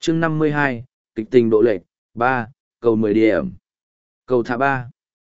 chương 52, kịch tình độ lệch, 3, cầu 10 điểm. Cầu thả 3.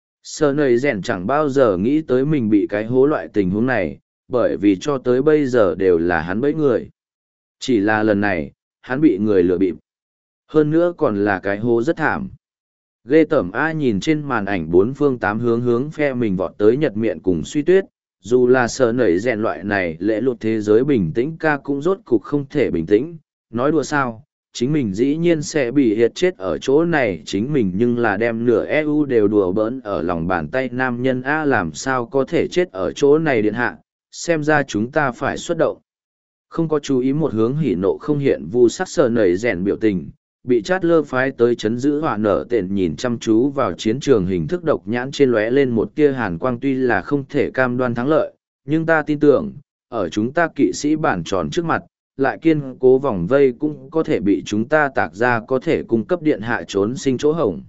Sờ nầy rèn chẳng bao giờ nghĩ tới mình bị cái hố loại tình huống này, bởi vì cho tới bây giờ đều là hắn bẫy người. Chỉ là lần này, hắn bị người lừa bịp. Hơn nữa còn là cái hố rất thảm. Ghê tởm A nhìn trên màn ảnh bốn phương tám hướng phe mình vọt tới Nhật Miện cùng Suy Tuyết, dù là sờ nảy rèn loại này lễ luật thế giới bình tĩnh ca cũng rốt cục không thể bình tĩnh, nói đùa sao, chính mình dĩ nhiên sẽ bị hiệt chết ở chỗ này chính mình nhưng là đem nửa EU đều đùa bỡn ở lòng bàn tay nam nhân A làm sao có thể chết ở chỗ này điện hạ, xem ra chúng ta phải xuất động. Không có chú ý một hướng hỉ nộ không hiện vu sắc sờ nảy rèn biểu tình, bị chát lơ phái tới chấn giữ hỏa nở tện nhìn chăm chú vào chiến trường hình thức độc nhãn trên lóe lên một tia hàn quang tuy là không thể cam đoan thắng lợi, nhưng ta tin tưởng, ở chúng ta kỵ sĩ bản tròn trước mặt, lại kiên cố vòng vây cũng có thể bị chúng ta tạc ra có thể cung cấp điện hạ trốn sinh chỗ hổng.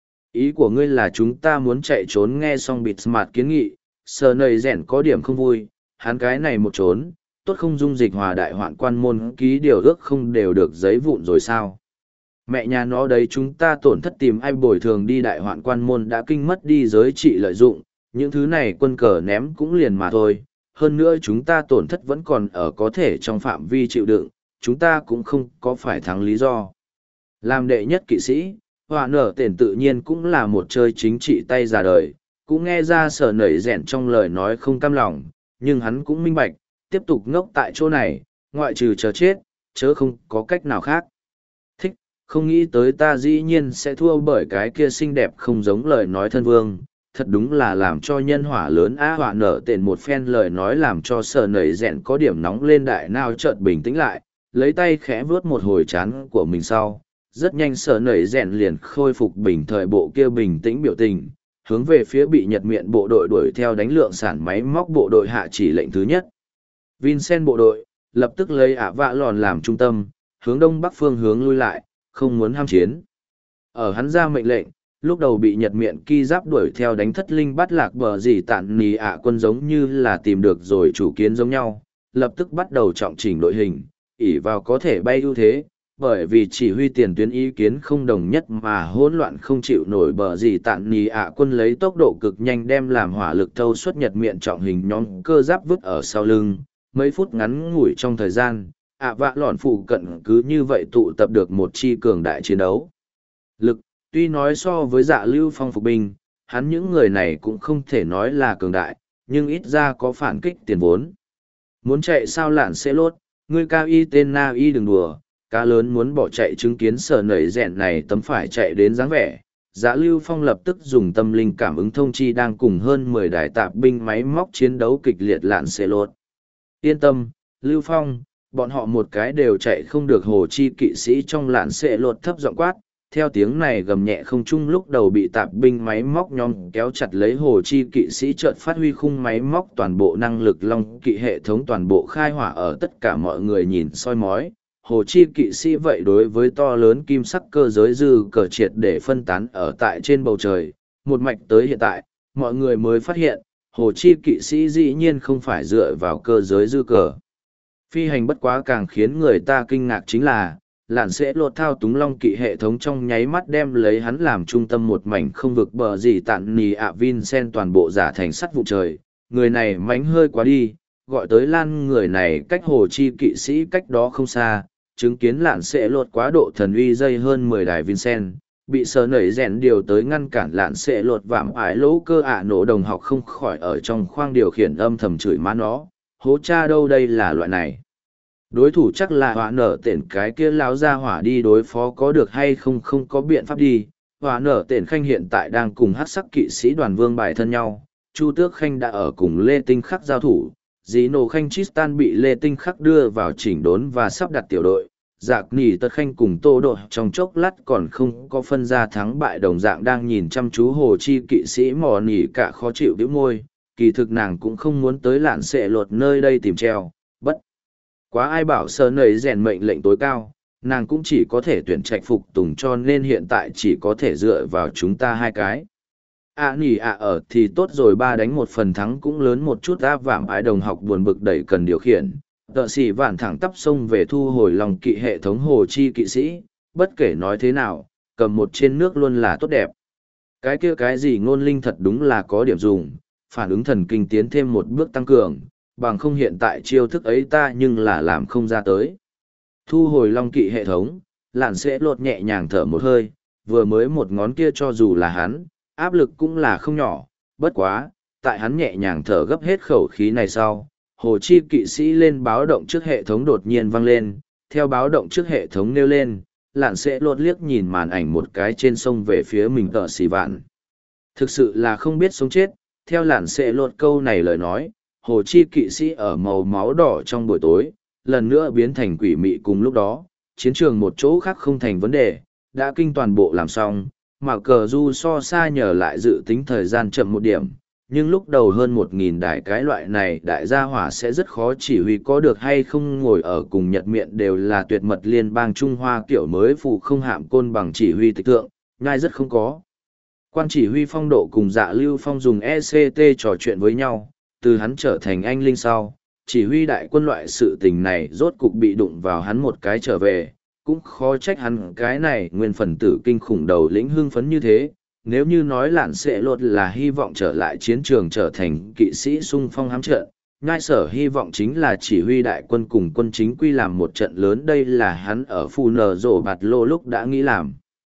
Ý của ngươi là chúng ta muốn chạy trốn nghe xong bịt smart kiến nghị, sờ nầy rèn có điểm không vui, hắn cái này một trốn, tốt không dung dịch hòa đại hoạn quan môn ký điều ước không đều được giấy vụn rồi sao? Mẹ nhà nó đấy chúng ta tổn thất tìm ai bồi thường đi đại hoạn quan môn đã kinh mất đi giới trị lợi dụng, những thứ này quân cờ ném cũng liền mà thôi. Hơn nữa chúng ta tổn thất vẫn còn ở có thể trong phạm vi chịu đựng, chúng ta cũng không có phải thắng lý do. Làm đệ nhất kỵ sĩ, Hỏa nở tền tự nhiên cũng là một chơi chính trị tay già đời, cũng nghe ra sở nảy rèn trong lời nói không cam lòng, nhưng hắn cũng minh bạch, tiếp tục ngốc tại chỗ này, ngoại trừ chờ chết, chớ không có cách nào khác. Thích, không nghĩ tới ta dĩ nhiên sẽ thua bởi cái kia xinh đẹp không giống lời nói thân vương, thật đúng là làm cho nhân hỏa lớn á hỏa nở tền một phen lời nói làm cho sở nảy rèn có điểm nóng lên đại nào chợt bình tĩnh lại, lấy tay khẽ vướt một hồi chán của mình sau. Rất nhanh sở nảy rèn liền khôi phục bình thời bộ kia bình tĩnh biểu tình, hướng về phía bị Nhật Miện bộ đội đuổi theo đánh lượng sản máy móc bộ đội hạ chỉ lệnh thứ nhất. Vincent bộ đội, lập tức lấy ả vạ lòn làm trung tâm, hướng đông bắc phương hướng lui lại, không muốn ham chiến. Ở hắn ra mệnh lệnh, lúc đầu bị Nhật Miện ki giáp đuổi theo đánh thất linh bắt lạc bờ gì tản nì ả quân giống như là tìm được rồi chủ kiến giống nhau, lập tức bắt đầu trọng chỉnh đội hình, ỷ vào có thể bay ưu thế. Bởi vì chỉ huy tiền tuyến ý kiến không đồng nhất mà hỗn loạn không chịu nổi bờ gì tạn nì ạ quân lấy tốc độ cực nhanh đem làm hỏa lực thâu suất Nhật Miện trọng hình nhóm cơ giáp vứt ở sau lưng, mấy phút ngắn ngủi trong thời gian, ạ vạ lòn phụ cận cứ như vậy tụ tập được một chi cường đại chiến đấu. Lực, tuy nói so với Dạ Lưu Phong phục binh, hắn những người này cũng không thể nói là cường đại, nhưng ít ra có phản kích tiền vốn. Muốn chạy sao lạn sẽ lốt, ngươi cao y tên na y đừng đùa. Cá lớn muốn bỏ chạy chứng kiến sở nảy rèn này tấm phải chạy đến dáng vẻ. Dạ Lưu Phong lập tức dùng tâm linh cảm ứng thông chi đang cùng hơn 10 đài tạp binh máy móc chiến đấu kịch liệt lạn xê lột. Yên tâm, Lưu Phong, bọn họ một cái đều chạy không được hồ chi kỵ sĩ trong lạn xê lột thấp giọng quát. Theo tiếng này gầm nhẹ không chung lúc đầu bị tạp binh máy móc nhóm kéo chặt lấy hồ chi kỵ sĩ chợt phát huy khung máy móc toàn bộ năng lực long kỵ hệ thống toàn bộ khai hỏa ở tất cả mọi người nhìn soi mói. Hồ chi kỵ sĩ vậy đối với to lớn kim sắc cơ giới dư cờ triệt để phân tán ở tại trên bầu trời, một mạch tới hiện tại, mọi người mới phát hiện, hồ chi kỵ sĩ dĩ nhiên không phải dựa vào cơ giới dư cờ. Phi hành bất quá càng khiến người ta kinh ngạc chính là, lạn sẽ lột thao túng long kỵ hệ thống trong nháy mắt đem lấy hắn làm trung tâm một mảnh không vực bờ gì tạn nì ạ Vincent toàn bộ giả thành sắt vụ trời, người này mánh hơi quá đi, gọi tới lan người này cách hồ chi kỵ sĩ cách đó không xa. Chứng kiến lạn sẽ lột quá độ thần uy dây hơn 10 đài Vincent, bị sờ nảy rèn điều tới ngăn cản lạn sẽ lột vạm ái lỗ cơ nổ đồng học không khỏi ở trong khoang điều khiển âm thầm chửi má nó, hố cha đâu đây là loại này. Đối thủ chắc là hỏa nở tển cái kia lao ra hỏa đi đối phó có được hay không không có biện pháp đi. Hỏa nở tển khanh hiện tại đang cùng hát sắc kỵ sĩ đoàn vương bài thân nhau, Chu Tước khanh đã ở cùng Lê Tinh Khắc giao thủ. Dĩ nổ khanh Tristan bị Lê Tinh Khắc đưa vào chỉnh đốn và sắp đặt tiểu đội, Dạc Nỉ Tật khanh cùng Tô Đội trong chốc lát còn không có phân ra thắng bại đồng dạng đang nhìn chăm chú hồ chi kỵ sĩ mò nỉ cả khó chịu đĩu môi, kỳ thực nàng cũng không muốn tới lạn xệ lột nơi đây tìm treo, bất. Quá ai bảo sơ nầy rèn mệnh lệnh tối cao, nàng cũng chỉ có thể tuyển trạch phục tùng cho nên hiện tại chỉ có thể dựa vào chúng ta hai cái. Nỉ ở thì tốt rồi 3 đánh 1 phần thắng cũng lớn một chút áp vạm ái đồng học buồn bực đẩy cần điều khiển. Tợ sĩ vạn thẳng tắp sông về thu hồi lòng kỵ hệ thống hồ chi kỵ sĩ, bất kể nói thế nào, cầm một trên nước luôn là tốt đẹp. Cái kia cái gì ngôn linh thật đúng là có điểm dùng, phản ứng thần kinh tiến thêm một bước tăng cường, bằng không hiện tại chiêu thức ấy ta nhưng là làm không ra tới. Thu hồi long kỵ hệ thống, lạn sẽ lột nhẹ nhàng thở một hơi, vừa mới một ngón kia cho dù là hắn, áp lực cũng là không nhỏ, bất quá, tại hắn nhẹ nhàng thở gấp hết khẩu khí này sau, hồ chi kỵ sĩ lên báo động trước hệ thống đột nhiên vang lên, theo báo động trước hệ thống nêu lên, lạn sẽ lột liếc nhìn màn ảnh một cái trên sông về phía mình tờ xì vạn. Thực sự là không biết sống chết, theo lạn sẽ lột câu này lời nói, hồ chi kỵ sĩ ở màu máu đỏ trong buổi tối, lần nữa biến thành quỷ mị cùng lúc đó, chiến trường một chỗ khác không thành vấn đề, đã kinh toàn bộ làm xong, mà cờ du so xa nhờ lại dự tính thời gian chậm một điểm, nhưng lúc đầu hơn 1.000 đại cái loại này đại gia hỏa sẽ rất khó chỉ huy có được hay không ngồi ở cùng Nhật miệng đều là tuyệt mật liên bang Trung Hoa kiểu mới phụ không hạm côn bằng chỉ huy tịch tượng, ngay rất không có. Quan chỉ huy Phong Độ cùng Dạ Lưu Phong dùng ECT trò chuyện với nhau, từ hắn trở thành anh linh sau, chỉ huy đại quân loại sự tình này rốt cục bị đụng vào hắn một cái trở về, cũng khó trách hắn cái này nguyên phần tử kinh khủng đầu lĩnh hưng phấn như thế. Nếu như nói lạn sẽ lột là hy vọng trở lại chiến trường trở thành kỵ sĩ sung phong hám trận, ngai sở hy vọng chính là chỉ huy đại quân cùng quân chính quy làm một trận lớn, đây là hắn ở phù nở rổ bạt lô lúc đã nghĩ làm.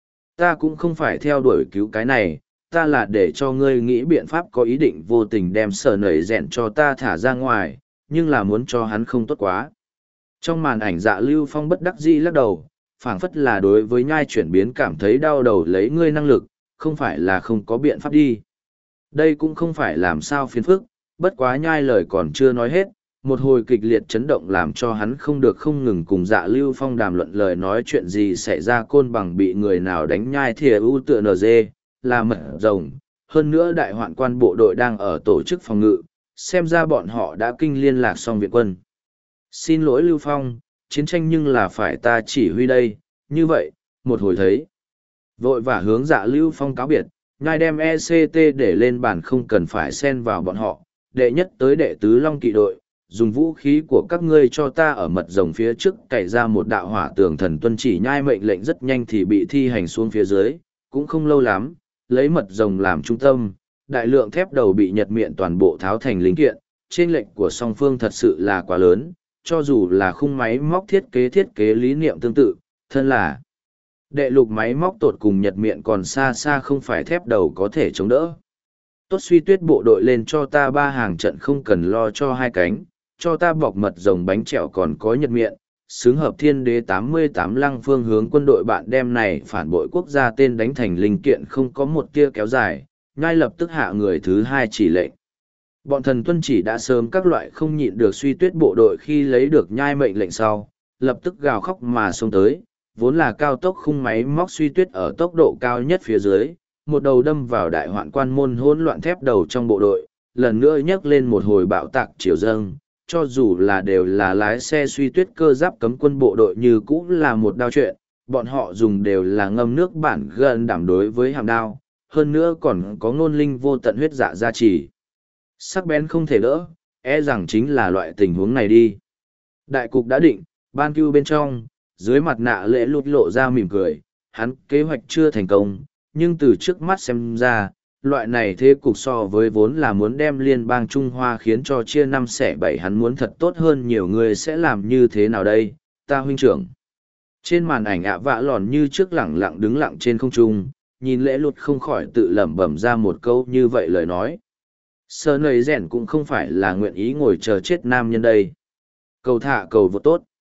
Ta cũng không phải theo đuổi cứu cái này, ta là để cho ngươi nghĩ biện pháp có ý định vô tình đem sở nảy rèn cho ta thả ra ngoài, nhưng là muốn cho hắn không tốt quá. Trong màn ảnh Dạ Lưu Phong bất đắc dĩ lắc đầu, phảng phất là đối với nhai chuyển biến cảm thấy đau đầu lấy ngươi năng lực, không phải là không có biện pháp đi. Đây cũng không phải làm sao phiền phức, bất quá nhai lời còn chưa nói hết, một hồi kịch liệt chấn động làm cho hắn không được không ngừng cùng Dạ Lưu Phong đàm luận lời nói chuyện gì xảy ra, côn bằng bị người nào đánh nhai thìa ưu tựa NG, là mật rồng, hơn nữa đại hoạn quan bộ đội đang ở tổ chức phòng ngự, xem ra bọn họ đã kinh liên lạc xong viện quân. Xin lỗi Lưu Phong, chiến tranh nhưng là phải ta chỉ huy đây, như vậy, một hồi thấy. Vội vã hướng Dạ Lưu Phong cáo biệt, ngài đem ECT để lên bàn không cần phải xen vào bọn họ, đệ nhất tới đệ tứ long kỵ đội, dùng vũ khí của các ngươi cho ta ở mật rồng phía trước cày ra một đạo hỏa tường thần tuân chỉ nhai mệnh lệnh rất nhanh thì bị thi hành xuống phía dưới, cũng không lâu lắm, lấy mật rồng làm trung tâm, đại lượng thép đầu bị nhật miệng toàn bộ tháo thành linh kiện, trên lệnh của song phương thật sự là quá lớn, cho dù là khung máy móc thiết kế lý niệm tương tự, thân là đệ lục máy móc tột cùng nhật miệng còn xa xa không phải thép đầu có thể chống đỡ. Tốt suy tuyết bộ đội lên cho ta 3 hàng trận không cần lo cho 2 cánh, cho ta bọc mật rồng bánh trẹo còn có nhật miệng, xứng hợp thiên đế 88 lăng phương hướng quân đội bạn đem này phản bội quốc gia tên đánh thành linh kiện không có một tia kéo dài, ngay lập tức hạ người thứ 2 chỉ lệnh. Bọn thần tuân chỉ đã sớm các loại không nhịn được suy tuyết bộ đội khi lấy được nhai mệnh lệnh sau, lập tức gào khóc mà xông tới, vốn là cao tốc khung máy móc suy tuyết ở tốc độ cao nhất phía dưới, một đầu đâm vào đại hoạn quan môn hỗn loạn thép đầu trong bộ đội, lần nữa nhấc lên một hồi bạo tạc chiều dâng, cho dù là đều là lái xe suy tuyết cơ giáp cấm quân bộ đội như cũ là một đao chuyện, bọn họ dùng đều là ngâm nước bản gần đảm đối với hàm đao, hơn nữa còn có ngôn linh vô tận huyết dạ gia trì. Sắc bén không thể đỡ, e rằng chính là loại tình huống này đi. Đại cục đã định, ban cưu bên trong, dưới mặt nạ lễ lụt lộ ra mỉm cười, hắn kế hoạch chưa thành công, nhưng từ trước mắt xem ra, loại này thế cục so với vốn là muốn đem liên bang Trung Hoa khiến cho chia 5 xẻ 7 hắn muốn thật tốt hơn nhiều người sẽ làm như thế nào đây, ta huynh trưởng. Trên màn ảnh ạ vạ lòn như trước lẳng lặng đứng lặng trên không trung, nhìn lễ lụt không khỏi tự lẩm bẩm ra một câu như vậy lời nói. Sơ nầy rèn cũng không phải là nguyện ý ngồi chờ chết nam nhân đây. Cầu thả cầu vô tốt.